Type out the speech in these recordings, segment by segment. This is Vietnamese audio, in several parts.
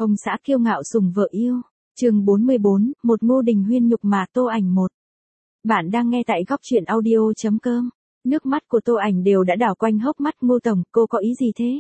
Ông xã kiêu ngạo sủng vợ yêu. Chương 44, một Ngô Đình Huyên nhục mạ Tô Ảnh một. Bạn đang nghe tại góc truyện audio.com. Nước mắt của Tô Ảnh đều đã đảo quanh hốc mắt Ngô tổng, cô có ý gì thế?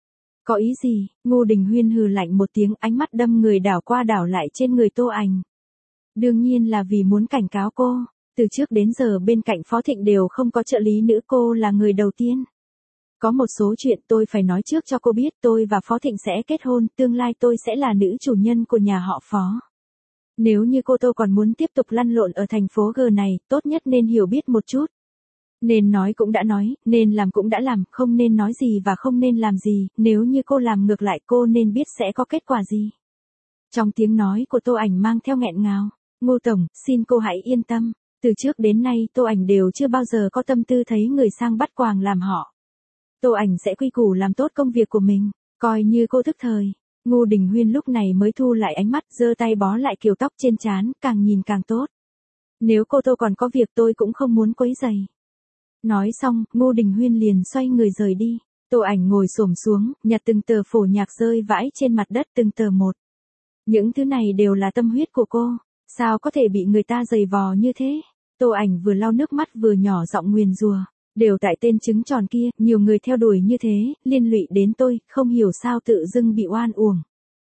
Có ý gì? Ngô Đình Huyên hừ lạnh một tiếng, ánh mắt đâm người đảo qua đảo lại trên người Tô Ảnh. Đương nhiên là vì muốn cảnh cáo cô, từ trước đến giờ bên cạnh Phó Thịnh đều không có trợ lý nữ, cô là người đầu tiên. Có một số chuyện tôi phải nói trước cho cô biết, tôi và Phó Thịnh sẽ kết hôn, tương lai tôi sẽ là nữ chủ nhân của nhà họ Phó. Nếu như cô Tô còn muốn tiếp tục lăn lộn ở thành phố G này, tốt nhất nên hiểu biết một chút. Nên nói cũng đã nói, nên làm cũng đã làm, không nên nói gì và không nên làm gì, nếu như cô làm ngược lại cô nên biết sẽ có kết quả gì. Trong tiếng nói của Tô Ảnh mang theo nghẹn ngào, Ngô tổng, xin cô hãy yên tâm, từ trước đến nay Tô Ảnh đều chưa bao giờ có tâm tư thấy người sang bắt quàng làm họ. Tô Ảnh sẽ quy củ làm tốt công việc của mình, coi như cô thức thời. Ngô Đình Huyên lúc này mới thu lại ánh mắt, giơ tay bó lại kiểu tóc trên trán, càng nhìn càng tốt. Nếu cô Tô còn có việc tôi cũng không muốn quấy rầy. Nói xong, Ngô Đình Huyên liền xoay người rời đi. Tô Ảnh ngồi xổm xuống, nhặt từng tờ phổ nhạc rơi vãi trên mặt đất từng tờ một. Những thứ này đều là tâm huyết của cô, sao có thể bị người ta giày vò như thế? Tô Ảnh vừa lau nước mắt vừa nhỏ giọng nguyền rủa. Đều tại tên trứng tròn kia, nhiều người theo đuổi như thế, liên lụy đến tôi, không hiểu sao tự dưng bị oan uổng.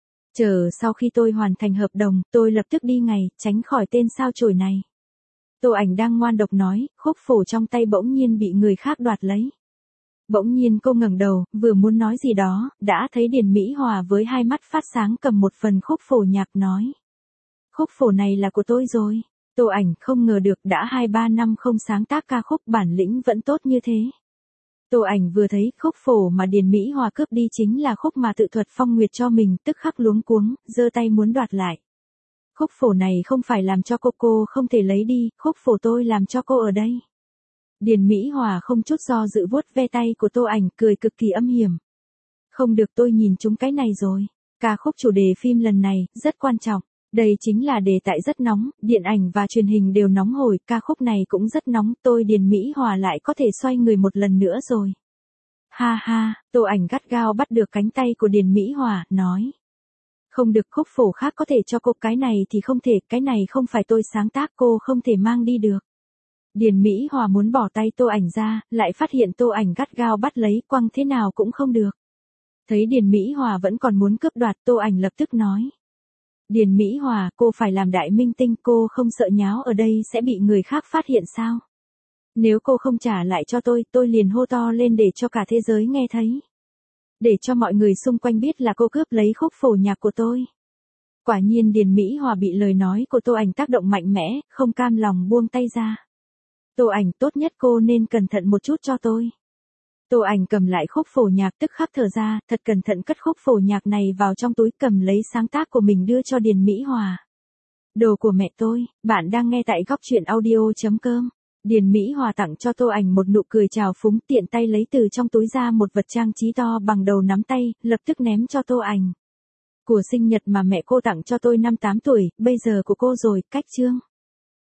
Chờ sau khi tôi hoàn thành hợp đồng, tôi lập tức đi ngay, tránh khỏi tên sao chổi này. Tô Ảnh đang ngoan độc nói, khúc phổ trong tay bỗng nhiên bị người khác đoạt lấy. Bỗng nhiên cô ngẩng đầu, vừa muốn nói gì đó, đã thấy Điền Mỹ Hòa với hai mắt phát sáng cầm một phần khúc phổ nhạc nói. Khúc phổ này là của tôi rồi. Tô Ảnh không ngờ được đã 2-3 năm không sáng tác ca khúc bản lĩnh vẫn tốt như thế. Tô Ảnh vừa thấy khúc phổ mà Điền Mỹ Hòa cướp đi chính là khúc mà tự thuật Phong Nguyệt cho mình, tức khắc luống cuống, giơ tay muốn đoạt lại. Khúc phổ này không phải làm cho cô không thể lấy đi, khúc phổ tôi làm cho cô ở đây. Điền Mỹ Hòa không chút do dự vuốt ve tay của Tô Ảnh, cười cực kỳ âm hiểm. Không được, tôi nhìn chúng cái này rồi. Ca khúc chủ đề phim lần này rất quan trọng. Đây chính là đề tài rất nóng, điện ảnh và truyền hình đều nóng hổi, ca khúc này cũng rất nóng, tôi Điền Mỹ Hòa lại có thể xoay người một lần nữa rồi. Ha ha, Tô Ảnh gắt gao bắt được cánh tay của Điền Mỹ Hòa, nói. Không được, khúc phổ khác có thể cho cô, cái này thì không thể, cái này không phải tôi sáng tác, cô không thể mang đi được. Điền Mỹ Hòa muốn bỏ tay Tô Ảnh ra, lại phát hiện Tô Ảnh gắt gao bắt lấy, quăng thế nào cũng không được. Thấy Điền Mỹ Hòa vẫn còn muốn cướp đoạt, Tô Ảnh lập tức nói. Điền Mỹ Hòa, cô phải làm đại minh tinh, cô không sợ nháo ở đây sẽ bị người khác phát hiện sao? Nếu cô không trả lại cho tôi liền hô to lên để cho cả thế giới nghe thấy. Để cho mọi người xung quanh biết là cô cướp lấy khúc phổ nhạc của tôi. Quả nhiên Điền Mỹ Hòa bị lời nói của Tô Ảnh tác động mạnh mẽ, không cam lòng buông tay ra. Tô Ảnh, tốt nhất cô nên cẩn thận một chút cho tôi. Tô Ảnh cầm lại khúc phổ nhạc tức khắc thở ra, thật cẩn thận cất khúc phổ nhạc này vào trong túi, cầm lấy sáng tác của mình đưa cho Điền Mỹ Hòa. Đồ của mẹ tôi, bạn đang nghe tại góc truyện audio.com. Điền Mỹ Hòa tặng cho Tô Ảnh một nụ cười trào phúng, tiện tay lấy từ trong túi ra một vật trang trí to bằng đầu nắm tay, lập tức ném cho Tô Ảnh. Của sinh nhật mà mẹ cô tặng cho tôi năm 8 tuổi, bây giờ của cô rồi, cách chương.